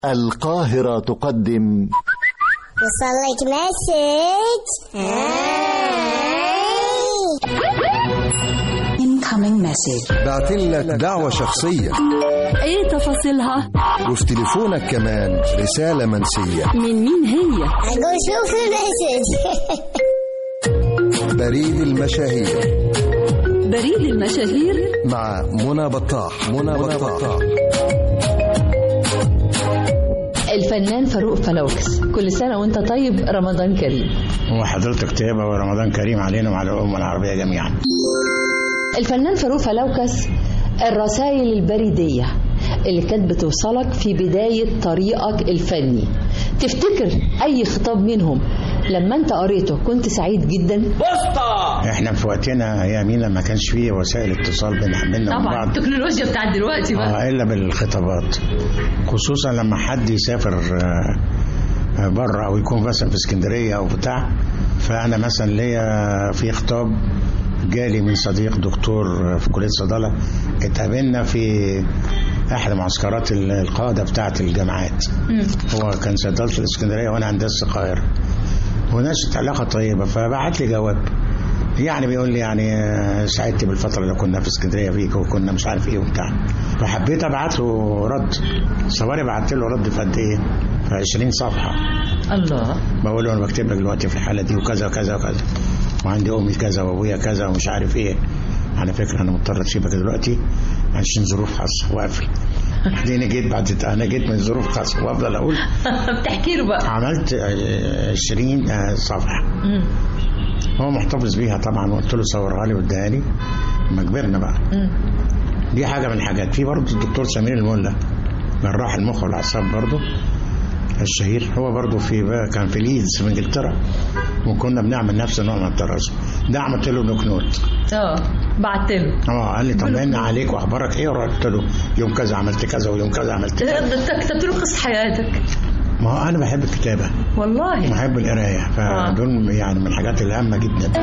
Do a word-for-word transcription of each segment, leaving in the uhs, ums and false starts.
القاهرة تقدم وصلك مسج. incoming message. بعتلك دعوة شخصية. ايه تفاصيلها؟ وفي تليفونك كمان رسالة منسية. من مين هي؟ أقول شوف المسج. بريد المشاهير. بريد المشاهير مع منى بطاح. منى بطاح. الفنان فاروق فلوكس، كل سنة وانت طيب، رمضان كريم. وحضرتك طيبة ورمضان كريم علينا وعلى الأمة العربية جميعا. الفنان فاروق فلوكس، الرسائل البريدية اللي كانت بتوصلك في بداية طريقك الفني، تفتكر أي خطاب منهم لما انت قريته كنت سعيد جدا؟ بسطة. احنا في وقتنا يا مينا ما كانش فيه وسائل اتصال بين بيننا وبين بعض، التكنولوجيا بتاعت دلوقتي بقى اه الا بالخطابات، خصوصا لما حد يسافر بره او يكون مثلا في اسكندريه او بتاع. فانا مثلا ليا في خطاب جالي من صديق دكتور في كليه صيدله، اتقابلنا في احد معسكرات القاده بتاعه الجامعات. م. هو كان صيدله في الاسكندريه وانا هندسه القاهره، ونشأت علاقه طيبه، فبعت لي جواب يعني بيقول لي يعني سعدت بالفتره اللي كنا في اسكندريه فيك وكنا مش عارف ايه وبتاع. فحبيت ابعت له رد، صوري بعت له رد في قد ايه؟ في عشرين صفحه. الله. بقول له انا بكتب لك دلوقتي في الحاله دي وكذا وكذا وكذا، وعندي امي كذا وابويا كذا ومش عارف ايه. على فكره انا مضطر اسيبك دلوقتي عشان ظروف خاصه واقفل. بعدين جيت بعد انا جيت من ظروف خاصه وافضل اقول بتحكي له بقى. عملت عشرين صفحه. امم هو محتفظ بيها طبعا، وقلت له صورها لي واديها لي لما كبرنا بقى. مم. دي حاجه من الحاجات. في برضه الدكتور سمير الملا، جراح المخ والاعصاب برضه الشهير، هو برضه في كان في ليدز في انجلترا، وكنا بنعمل نفس النوع من الدراسه ده. عملت له بلوك نوت. اه بعت له. اه قال لي طمنا عليك واخبارك ايه، ورحت له يوم كذا عملت كذا ويوم كذا عملت كذا. انت كتبت له قصه حياتك. ما هو انا بحب الكتابه والله، بحب القرايه، فدول آه. يعني من الحاجات الهامه جدا.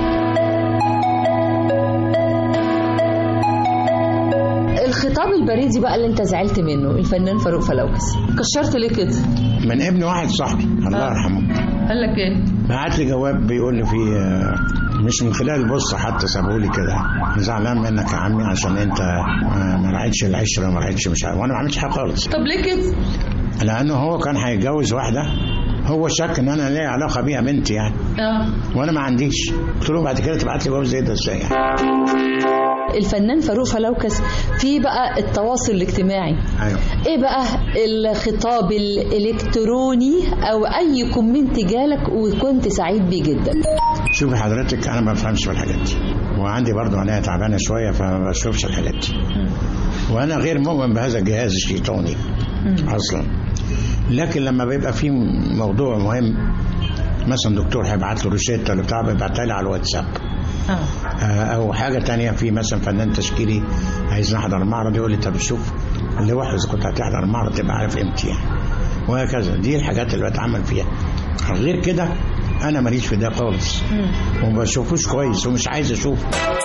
الخطاب البريدي بقى اللي انت زعلت منه الفنان فاروق فلوكس، كشرت ليه كده؟ من ابن واحد صاحبي الله آه. يرحمه. قال لك ايه؟ بعت لي جواب بيقول لي فيه، مش من خلال البوست حتى، سابوا لي كده، زعلان منك يا عمي عشان انت ما رعيتش العشره وما رعيتش مش عارف، وانا ما عملتش حاجه خالص. طب ليه كده؟ لانه هو كان هيتجوز واحده، هو شك ان انا ليا علاقه بيها بنتي يعني. اه وانا ما عنديش. قلت له بعد كده تبعت لي جواب زي ده ازاي يعني؟ الفنان فاروق فلوكس في بقى التواصل الاجتماعي. ايوه. ايه بقى الخطاب الالكتروني او اي كومنت جالك وكنت سعيد بيه جدا؟ شوفي حضرتك، انا ما بفهمش في الحاجات دي، وعندي برضو عينيا تعبانه شويه فما بشوفش الحاجات دي، وانا غير مؤمن بهذا الجهاز الشيطاني اصلا. لكن لما بيبقى في موضوع مهم، مثلا دكتور هيبعت له روشته ولا بتاع، بيبعتها لي على الواتساب. آه. او حاجه تانية، في مثلا فنان تشكيلي عايز نحضر المعرض، يقول لي طب شوف اللي واحد اذا كنت هتحضر المعرض تبقى عارف امتى يعني، وهكذا. دي الحاجات اللي بتعمل فيها. غير كده انا ماليش في ده خالص، وما بشوفوش كويس ومش عايز اشوفه.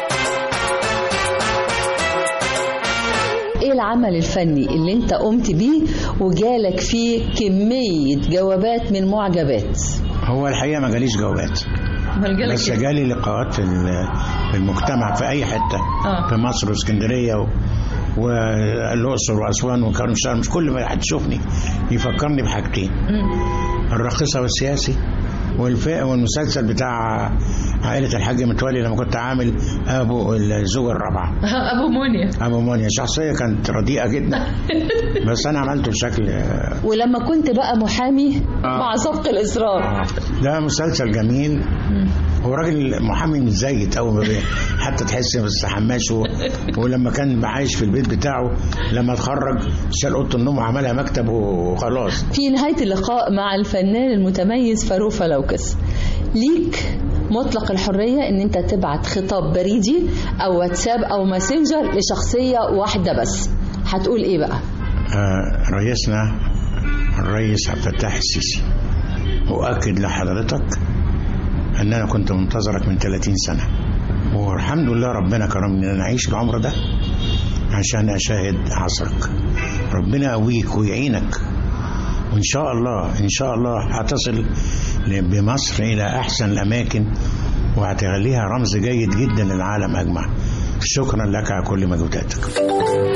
ايه العمل الفني اللي انت قمت بيه وجالك فيه كميه جوابات من معجبات؟ هو الحقيقه ما جاليش جوابات، بس جالي لقاءات في المجتمع في اي حته. آه. في مصر واسكندريه والاقصر واسوان وكرم شرم، مش كل ما حد يشوفني يفكرني بحاجتين: الراقصه والسياسي، والفئة والمسلسل بتاع عائلة الحاج متولي لما كنت عامل أبو الزوجة الرابعة. أبو مونيا. أبو مونيا شخصية كانت رديئة جدا بس أنا عملته بشكل. ولما كنت بقى محامي آه. مع سبق الإصرار. آه. ده مسلسل جميل. هو راجل محامي متزيت أو حتى تحس بس حماش و... ولما كان عايش في البيت بتاعه لما اتخرج شال أوضة النوم وعملها مكتب وخلاص. في نهاية اللقاء مع الفنان المتميز فاروق فلوكس، ليك مطلق الحرية ان انت تبعت خطاب بريدي او واتساب او ماسنجر لشخصية واحدة بس، هتقول ايه بقى؟ آه رئيسنا الرئيس عبد الفتاح السيسي، أؤكد لحضرتك ان انا كنت منتظرك من ثلاثين سنة، والحمد لله ربنا كرمني ان انا اعيش العمر ده عشان اشاهد عصرك. ربنا يقويك ويعينك وإن شاء الله إن شاء الله هتصل بمصر إلى أحسن الأماكن وهتخليها رمز جيد جدا للعالم أجمع. شكرا لك على كل مجهوداتك.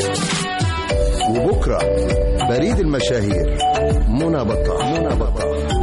وبكرة بريد المشاهير منى بطاح. منى بطاح.